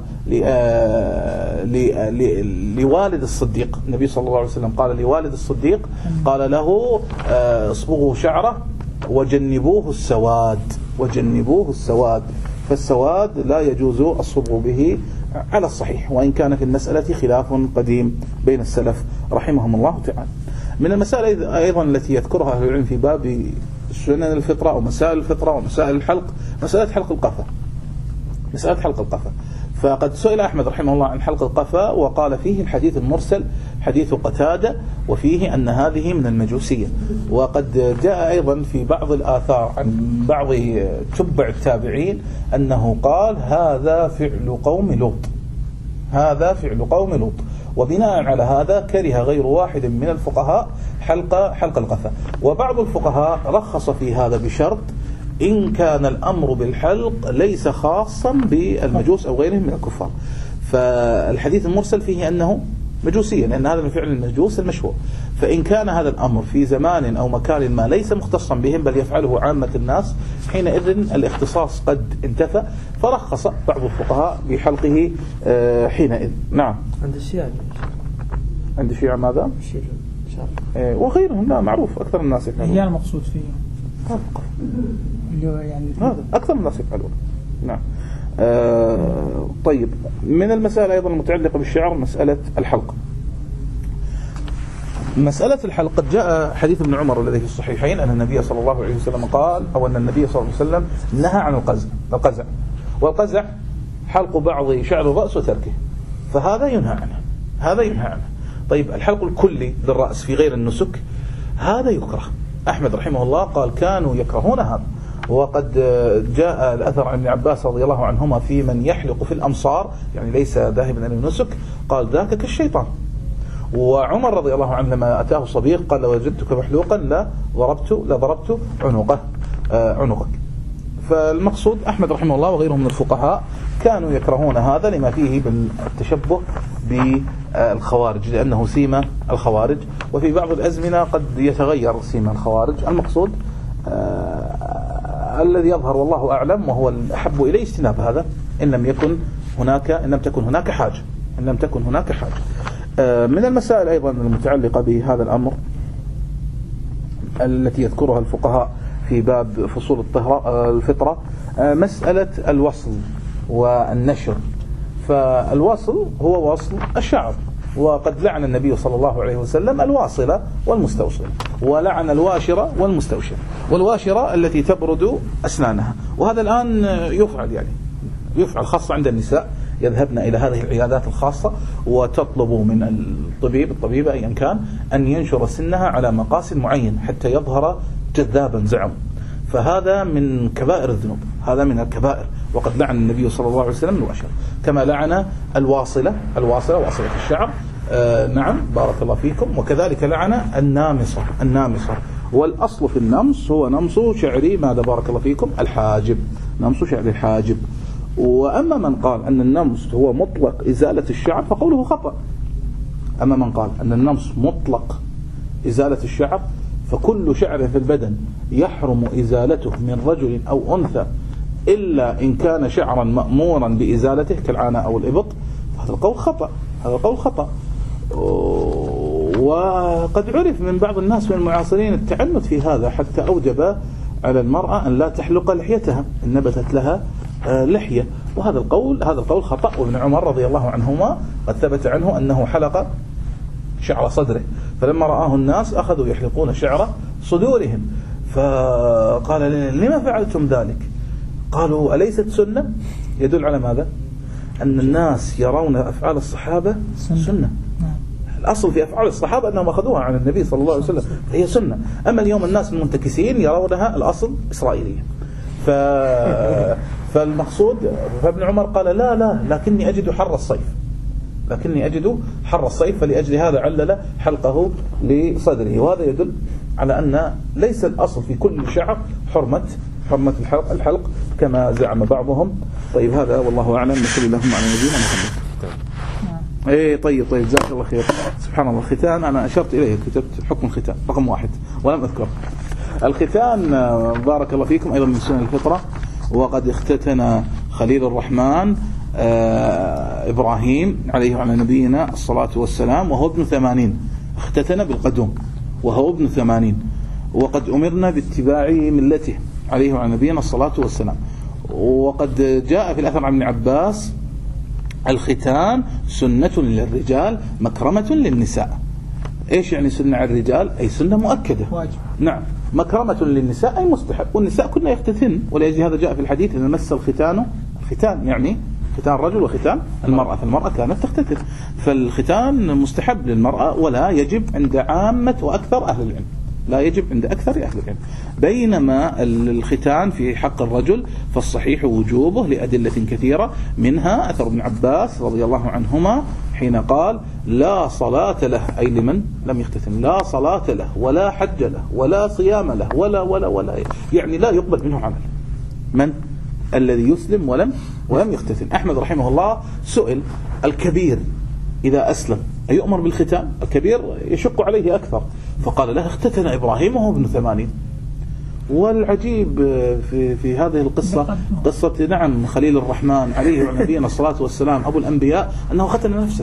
لوالد الصديق، النبي صلى الله عليه وسلم قال لوالد الصديق قال له اصبغوا شعره وجنبوه السواد وجنبوه السواد فالسواد لا يجوز الصبغ به على الصحيح، وإن كان في المسألة خلاف قديم بين السلف رحمهم الله تعالى. من المسائل أيضا التي يذكرها أهل العلم في باب سنن الفطرة أو مسائل الفطرة ومسائل الحلق مسألة حلق القفا مسألة حلق القفا فقد سئل أحمد رحمه الله عن حلق القفا وقال فيه الحديث المرسل حديث قتادة وفيه أن هذه من المجوسية. وقد جاء أيضا في بعض الآثار عن بعض تبع التابعين أنه قال هذا فعل قوم لوط هذا فعل قوم لوط وبناء على هذا كره غير واحد من الفقهاء حلق حلق القفا. وبعض الفقهاء رخص في هذا بشرط إن كان الأمر بالحلق ليس خاصا بالمجوس أو غيرهم من الكفار. فالحديث المرسل فيه أنه مجوسيا لأن هذا من فعل المجوس المشهور، فإن كان هذا الأمر في زمان أو مكان ما ليس مختصا بهم بل يفعله عامة الناس حينئذ الاختصاص قد انتفى، فرخص بعض الفقهاء بحلقه حينئذ. نعم عند الشيعة عند الشيعة ماذا؟ وغيرهم لا معروف أكثر الناس يفعلون. هي المقصود فيه هذا يعني هذا أكثر الناس يفعلون. نعم. آه طيب من المسائل أيضا المتعلقة بالشعر مسألة الحلق. مسألة الحلق قد جاء حديث ابن عمر الذي في الصحيحين أن النبي صلى الله عليه وسلم قال أو أن النبي صلى الله عليه وسلم نهى عن القزع القزع والقزع حلق بعض شعر الرأس وتركه، فهذا ينهى عنه هذا ينهى عنه. طيب الحلق الكلي للرأس في غير النسك هذا يكره. أحمد رحمه الله قال كانوا يكرهون هذا. وقد جاء الأثر عن ابن عباس رضي الله عنهما في من يحلق في الأمصار يعني ليس ذاهبا إلى النسك قال ذاك كالشيطان. وعمر رضي الله عنه لما أتاه صبيغ قال لو وجدتك محلوقا لا ضربت لا ضربت عنقه عنقك. فالمقصود أحمد رحمه الله وغيره من الفقهاء كانوا يكرهون هذا لما فيه بالتشبه بالخوارج لأنه سيما الخوارج، وفي بعض الأزمنة قد يتغير سيما الخوارج. المقصود آه الذي يظهر والله أعلم وهو الأحب إليه اجتناب هذا إن لم يكن هناك إن لم تكن هناك حاجة إن لم تكن هناك حاجة. آه من المسائل أيضا المتعلقة بهذا الأمر التي يذكرها الفقهاء في باب فصول الطهرة الفطرة مسألة الوصل والنشر. فالوصل هو وصل الشعر، وقد لعن النبي صلى الله عليه وسلم الواصلة والمستوصلة، ولعن الواشرة والمستوشرة، والواشرة التي تبرد أسنانها. وهذا الآن يفعل، يعني يفعل خاصة عند النساء، يذهبن إلى هذه العيادات الخاصة وتطلب من الطبيب الطبيبة أيا كان أن ينشر سنها على مقاس معين حتى يظهر جذابا زعم. فهذا من كبائر الذنوب، هذا من الكبائر. وقد لعن النبي صلى الله عليه وسلم الواشرة، كما لعن الواصلة الواصلة واصلة الشعر. آه نعم بارك الله فيكم. وكذلك لعن النامصة النامصة والأصل في النمص هو نمص شعري ماذا بارك الله فيكم الحاجب، نمص شعري الحاجب. وأما من قال أن النمص هو مطلق إزالة الشعر فقوله خطأ. أما من قال أن النمص مطلق إزالة الشعر فكل شعر في البدن يحرم إزالته من رجل أو أنثى إلا إن كان شعرا مأمورا بإزالته كالعانة أو الإبط، هذا القول خطأ، هذا القول خطأ. وقد عرف من بعض الناس من المعاصرين التعنت في هذا، حتى أوجب على المرأة أن لا تحلق لحيتها إن نبتت لها لحية، وهذا القول هذا القول خطأ. وابن عمر رضي الله عنهما قد ثبت عنه أنه حلق شعر صدره، فلما رآه الناس أخذوا يحلقون شعر صدورهم، فقال لما فعلتم ذلك؟ قالوا أليست سنة؟ يدل على ماذا؟ أن الناس يرون أفعال الصحابة سنة. الأصل في أفعال الصحابة أنهم أخذوها عن النبي صلى الله عليه وسلم، هي سنة. أما اليوم الناس المنتكسين يرونها الأصل إسرائيلية. ف... فالمقصود فابن عمر قال لا لا لكني أجد حر الصيف، لكني أجد حر الصيف، فلأجل هذا علل حلقه لصدره. وهذا يدل على أن ليس الأصل في كل شعر حرمة حرمة الحلق, الحلق كما زعم بعضهم. طيب هذا والله أعلم. صلى الله على نبينا محمد. ايه طيب طيب جزاك الله خير. سبحان الله الختان أنا أشرت إليه، كتبت حكم الختان رقم واحد ولم أذكر الختان. بارك الله فيكم أيضا من سنن الفطرة. وقد اختتن خليل الرحمن آه إبراهيم عليه وعلى نبينا الصلاة والسلام وهو ابن ثمانين، اختتن بالقدوم وهو ابن ثمانين، وقد أمرنا باتباع ملته عليه وعلى نبينا الصلاة والسلام. وقد جاء في الأثر عن ابن عباس الختان سنة للرجال مكرمة للنساء. ايش يعني سنة على الرجال؟ اي سنة مؤكدة واجب. نعم. مكرمة للنساء اي مستحب، والنساء كنا يختتن، ولأجل هذا جاء في الحديث إذا مس الختان، الختان يعني ختان الرجل وختان المرأة، فالمرأة كانت تختتن، فالختان مستحب للمرأة ولا يجب عند عامة وأكثر أهل العلم، لا يجب عند أكثر أهل العلم. بينما الختان في حق الرجل فالصحيح وجوبه لأدلة كثيرة، منها أثر ابن عباس رضي الله عنهما حين قال لا صلاة له، أي لمن لم يختتن، لا صلاة له ولا حج له ولا صيام له ولا ولا ولا يعني لا يقبل منه عمل. من الذي يسلم ولم ولم يختتن؟ أحمد رحمه الله سئل الكبير إذا أسلم أيؤمر بالختان؟ الكبير يشق عليه أكثر، فقال له اختتن إبراهيم وهو ابن ثمانين. والعجيب في في هذه القصة قصة نعم خليل الرحمن عليه وعلى نبينا الصلاة والسلام أبو الأنبياء أنه ختن نفسه،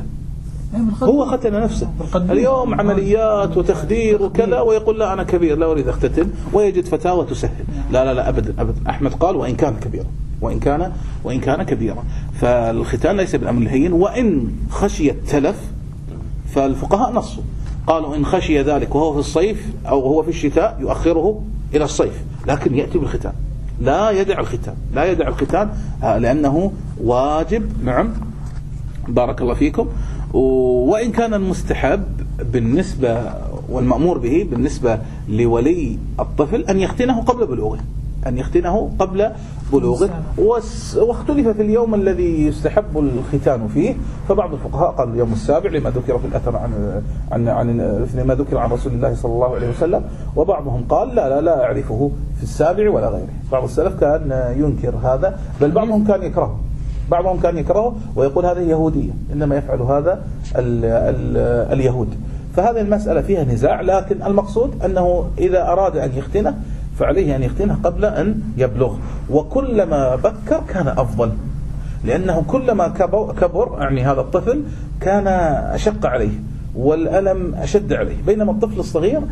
هو ختن نفسه. اليوم عمليات وتخدير وكذا ويقول لا أنا كبير لا أريد أختتن، ويجد فتاوى تسهل. لا لا لا أبدا أبدا. أحمد قال وإن كان كبيرا، وإن كان وإن كان كبيرا. فالختان ليس بالأمر الهين، وإن خشي التلف فالفقهاء نصوا قالوا إن خشي ذلك وهو في الصيف أو هو في الشتاء يؤخره إلى الصيف، لكن يأتي بالختان، لا يدع الختان، لا يدع الختان لأنه واجب. نعم بارك الله فيكم. وإن كان المستحب بالنسبة والمأمور به بالنسبة لولي الطفل أن يختنه قبل بلوغه، أن يختنه قبل بلوغه. واختلف في اليوم الذي يستحب الختان فيه، فبعض الفقهاء قال اليوم السابع لما ذكر في الأثر عن عن عن لما ذكر عن رسول الله صلى الله عليه وسلم، وبعضهم قال لا لا لا أعرفه في السابع ولا غيره. بعض السلف كان ينكر هذا، بل بعضهم كان يكرهه، بعضهم كان يكرهه ويقول هذه يهودية، إنما يفعل هذا ال ال اليهود. فهذه المسألة فيها نزاع، لكن المقصود أنه إذا أراد أن يختنه فعليه أن يختنه قبل أن يبلغ، وكلما بكر كان أفضل، لأنه كلما كبر يعني هذا الطفل كان أشق عليه والألم أشد عليه، بينما الطفل الصغير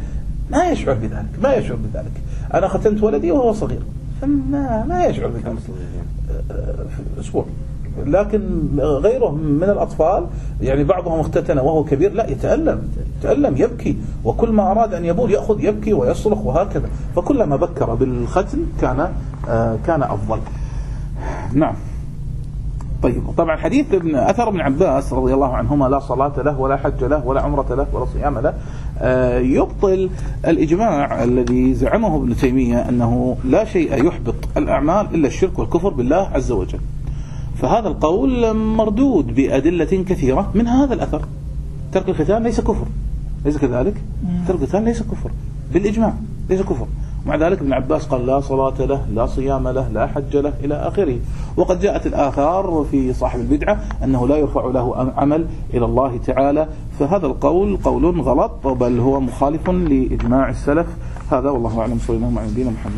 ما يشعر بذلك، ما يشعر بذلك. أنا ختنت ولدي وهو صغير، فما ما يشعر بذلك في أسبوع. لكن غيره من الأطفال يعني بعضهم اختتن وهو كبير لا يتألم يتألم يبكي، وكل ما أراد أن يبول يأخذ يبكي ويصرخ وهكذا، فكلما بكر بالختن كان آه كان أفضل. نعم. طيب طبعا حديث ابن أثر ابن عباس رضي الله عنهما لا صلاة له ولا حج له ولا عمرة له ولا صيام له آه يبطل الإجماع الذي زعمه ابن تيمية أنه لا شيء يحبط الأعمال إلا الشرك والكفر بالله عز وجل. فهذا القول مردود بأدلة كثيرة، من هذا الأثر ترك الختان ليس كفر، ليس كذلك؟ ترك الختان ليس كفر بالإجماع، ليس كفر. مع ذلك ابن عباس قال لا صلاة له لا صيام له لا حج له إلى آخره. وقد جاءت الآثار في صاحب البدعة أنه لا يرفع له عمل إلى الله تعالى، فهذا القول قول غلط بل هو مخالف لإجماع السلف. هذا والله أعلم. صلى الله عليه وسلم محمد.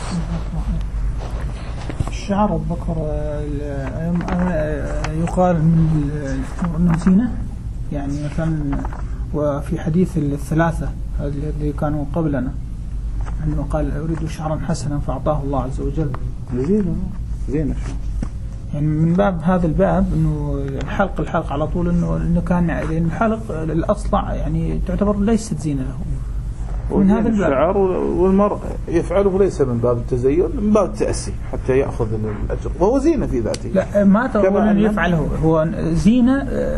الشعر الذكر يقال من زينة يعني مثلا، وفي حديث الثلاثة الذي كانوا قبلنا عندما قال أريد شعرا حسنا فأعطاه الله عز وجل. زينة زينة يعني من باب هذا الباب إنه الحلق الحلق على طول إنه إنه كان يعني الحلق الأصلع يعني تعتبر ليست زينة له. من هذا الباب الشعر والمرء يفعله ليس من باب التزين، من باب التأسي حتى يأخذ الأجر، وهو زينة في ذاته. لا ما تقول أن يفعله هو زينة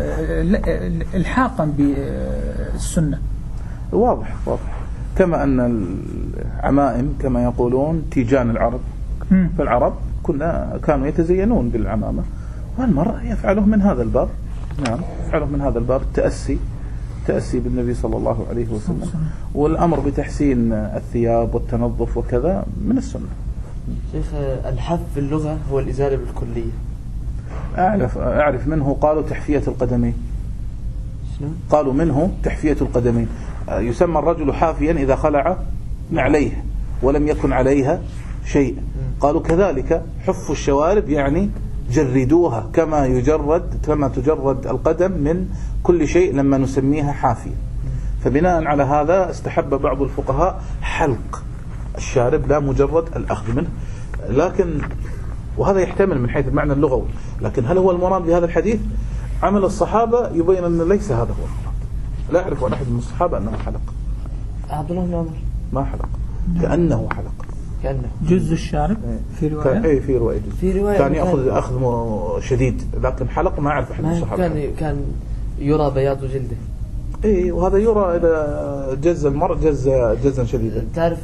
الحاقا بالسنة. واضح واضح. كما أن العمائم كما يقولون تيجان العرب، فالعرب كنا كانوا يتزينون بالعمامة، والمرء يفعله من هذا الباب. نعم يفعله من هذا الباب التأسي، تأسي بالنبي صلى الله عليه وسلم. والأمر بتحسين الثياب والتنظف وكذا من السنة. شيخ الحف في اللغة هو الإزالة بالكلية. أعرف أعرف منه قالوا تحفية القدمين. شنو؟ قالوا منه تحفية القدمين. يسمى الرجل حافيا إذا خلع نعليه ولم يكن عليها شيء. قالوا كذلك حف الشوارب يعني جردوها كما يجرد كما تجرد القدم من كل شيء لما نسميها حافية. فبناء على هذا استحب بعض الفقهاء حلق الشارب لا مجرد الأخذ منه. لكن وهذا يحتمل من حيث المعنى اللغوي، لكن هل هو المراد بهذا الحديث؟ عمل الصحابة يبين أن ليس هذا هو المراد. لا أعرف عن أحد من الصحابة أنه حلق. عبد الله بن عمر ما حلق، كأنه حلق، كأنه جزء الشارب في رواية. أي في رواية في رواية كان يأخذ أخذ شديد، لكن حلق ما أعرف أحد من الصحابة. كان كان يرى بياض جلده. إيه وهذا يرى إذا جز المرء جز جزا شديدا. تعرف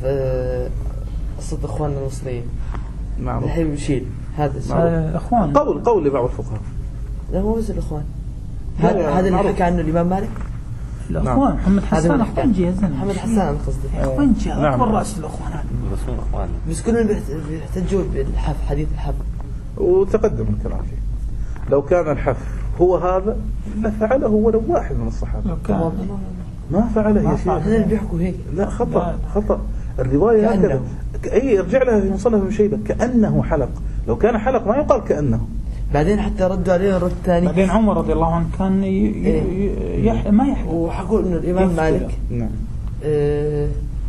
قصة إخواننا المصريين. نعم. الحين يشيل هذا آه إخوان. قول قول لبعض الفقهاء. لا مو بس الإخوان. هذا هذا اللي حكى عنه الإمام مالك. الأخوان محمد حسان أخوانجي يا زلمة. محمد حسان قصدي. أخوانجي أكبر رأس الأخوان هذا. رسول أخوان. بس كلهم بيحتجوا بالحف حديث الحف. وتقدم الكلام فيه. لو كان الحف هو هذا لفعله ولو واحد من الصحابة. ما فعله يا شيخ. هذا اللي بيحكوا هيك. لا خطأ خطأ. الرواية هكذا. أي ارجع لها في مصنف ابن شيبة كأنه حلق. لو كان حلق ما يقال كأنه. بعدين حتى ردوا عليه الرد الثاني. بعدين عمر رضي الله عنه كان ي... ي... يح... ما يحكي. وحكوا إنه الإمام مالك. نعم. آه...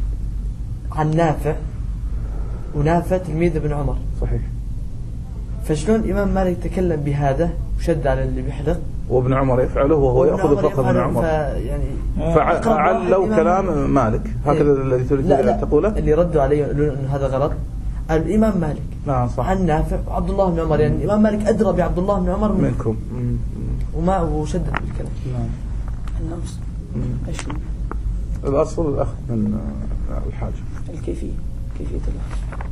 عن نافع، ونافع تلميذ ابن عمر. صحيح. فشلون الإمام مالك تكلم بهذا وشد على اللي بيحلق، وابن عمر يفعله وهو يأخذ فقه من عمر. يعني فعلوا كلام مالك هكذا الذي تريد أن تقوله. اللي ردوا عليه يقولون إنه هذا غلط. الإمام مالك نعم صح. عن نافع وعبد الله بن عمر، يعني الإمام مالك أدرى بعبد الله بن عمر منكم. وما وشدد بالكلام. نعم. النفس. إيش الأصل الأخذ من الحاجة. الكيفية كيفية الأخذ.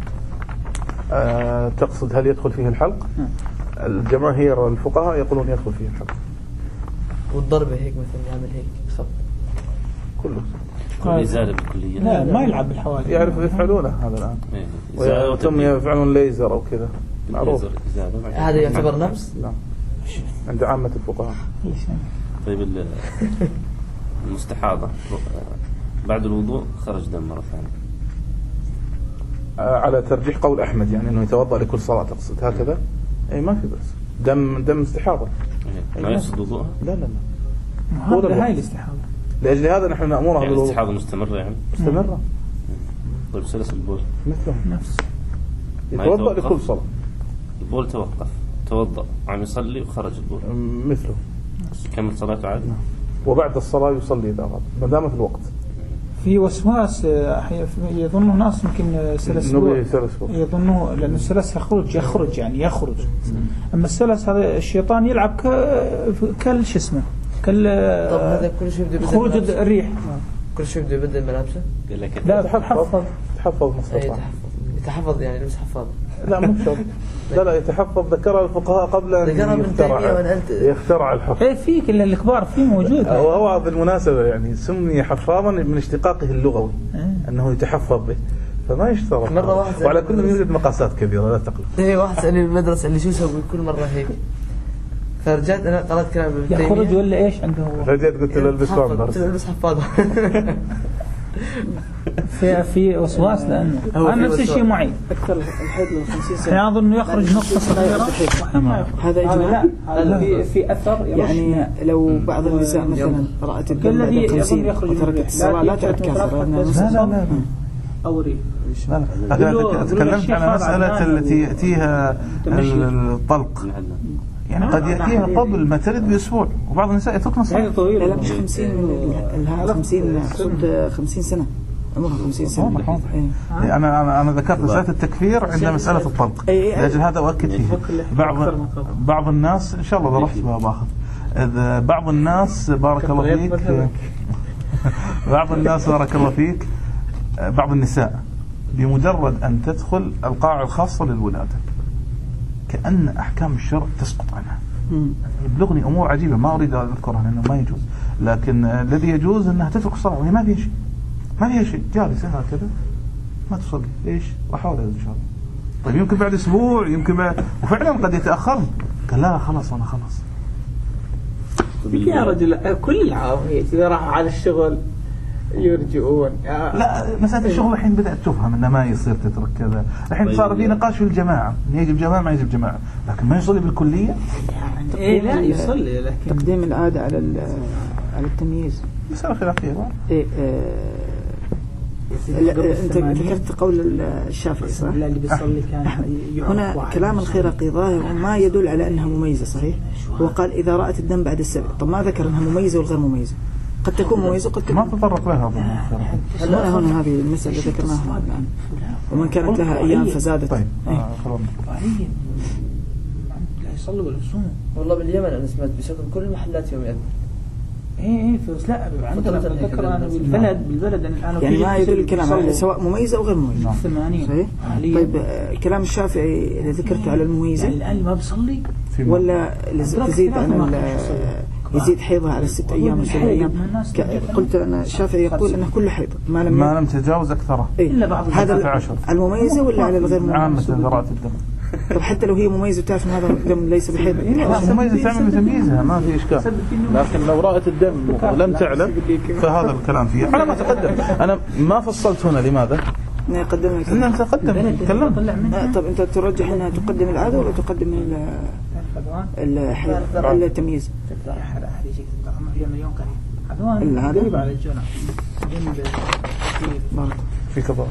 أه تقصد هل يدخل فيه الحلق؟ الجماهير الفقهاء يقولون يدخل فيه الحلق. والضربة هيك مثلا يعمل هيك خط كله. كل إزالة بالكلية. لا ما يلعب بالحواجب. يعرف يفعلونه هذا الآن. وثم يفعلون ليزر أو كذا. معروف. هذا يعتبر نفس؟ نعم. عند عامة الفقهاء. طيب المستحاضة بعد الوضوء خرج دم مرة ثانية. على ترجيح قول أحمد يعني أنه يتوضأ لكل صلاة تقصد هكذا. أي ما في بس دم دم استحاضة. ما يفسد وضوءها؟ لا لا لا. هذا هاي الاستحاضة. لأجل هذا نحن نأمرها يعني بالوضوء. الاستحاضة مستمرة يعني مستمرة. طيب سلس البول مثله نفس يتوضأ لكل صلاة. البول توقف توضأ عم يصلي وخرج البول مثله كمل صلاته عادي. وبعد الصلاة يصلي إذا أراد ما دام في الوقت. في وسواس يظنه ناس يمكن سلس بول يظنه لأن السلس يخرج يخرج يعني يخرج. أما السلس هذا الشيطان يلعب ك كل شو اسمه كل طب هذا كل شيء بده خروج الريح كل شيء بده يبدل ملابسه. قال لك لا يتحفظ يتحفظ أي مستطاع. يتحفظ يعني لبس حفاض. لا مو شرط. لا لا يتحفظ ذكرها الفقهاء قبل أن يخترع يخترع الحفظ. إيه في كل الكبار في موجود. وهو بالمناسبة يعني سمي حفاظا من اشتقاقه اللغوي أنه يتحفظ به فما يشترط. مرة واحدة وعلى كل يوجد مقاسات كبيرة لا تقلق. إيه واحد سألني بالمدرسة اللي شو يسوي كل مرة هيك فرجعت أنا قرأت كلام ابن تيمية. يخرج ولا إيش عنده؟ رجعت قلت له البس وامبر. قلت له البس حفاضة. في في وسواس لأنه أنا نفس الشيء معي. أكثر الحيض من خمسين سنة. أنا أظن يخرج نقطة صغيرة. هذا إجماع. لا في في أثر يعني لو بعض النساء مثلا رأت الدم بعد خمسين وتركت الصلاة لا تعد كافرة. لا لا لا. أوري. لا تكلمت عن مسألة التي يأتيها الطلق. يعني قد يأتيها قبل ما تلد بأسبوع وبعض النساء يتركن الصلاة. لا لا مش خمسين لها خمسين صد خمسين سنة عمرها خمسين سنة. أنا أنا أنا ذكرت مسألة التكفير عند مسألة الطلق. لأجل هذا أؤكد فيه. بعض بعض الناس إن شاء الله إذا رحت باخذ. بعض الناس بارك الله فيك. بعض الناس بارك الله فيك. بعض النساء بمجرد أن تدخل القاعة الخاصة للولادة كأن أحكام الشرع تسقط عنها. يبلغني أمور عجيبة ما أريد أن أذكرها لأنه ما يجوز لكن الذي يجوز أنها تترك الصلاة وهي ما فيها شيء ما فيها شيء جالسة هكذا ما تصلي ليش راح أولد إن شاء الله. طيب يمكن بعد أسبوع يمكن بعد وفعلا قد يتأخر قال لا خلاص أنا خلاص. يا رجل كل العام إذا راح على الشغل يرجعون. لا مسألة الشغل الحين بدأت تفهم إنه ما يصير تترك كذا. الحين صار في نقاش في الجماعة يجب جماعة ما يجب جماعة لكن ما يصلي بالكلية. إيه لا يصلي لكن تقديم العادة على على التمييز مسألة خلافية. إيه أنت ذكرت قول الشافعي صح؟ لا اللي بيصلي كان هنا كلام الخيرقي ظاهر ما يدل على أنها مميزة صحيح. هو قال إذا رأت الدم بعد السبع. طب ما ذكر أنها مميزة والغير مميزة قد تكون مميزة قد تكون ما تطرق لها. لا هنا هذه المسألة ذكرناها الآن ومن كانت لها أيام فزادت. طيب إيه؟ لا يصلي ولا يصوم. والله باليمن أنا سمعت بشكل كل المحلات يوم يأذن. إيه إيه بس لا عندنا ذكر أنا بالبلد بالبلد الآن يعني ما يدل الكلام سواء مميزة أو غير مميزة. ثمانين. صحيح. طيب كلام الشافعي اللي ذكرته على المميزة يعني الآن ما بيصلي ولا تزيد عن يزيد حيضها على ست أيام أو سبع أيام. قلت أنا الشافعي يقول أنه كل حيض ما لم ما لم تتجاوز أكثره. إلا بعض هذا المميزة ولا على الغير مميزة؟ عامة ذرات الدم. طب حتى لو هي مميزة وتعرف أن هذا الدم ليس بحيض. لا مميزة تعمل بتمييزها ما في إشكال لكن لو رأت الدم ولم تعلم فهذا الكلام فيه على ما تقدم. أنا ما فصلت هنا لماذا؟ نقدم إنها تقدم تكلم. طب أنت ترجح أنها تقدم العادة ولا تقدم الحيض التمييز؟ العادة على الجنة في كذا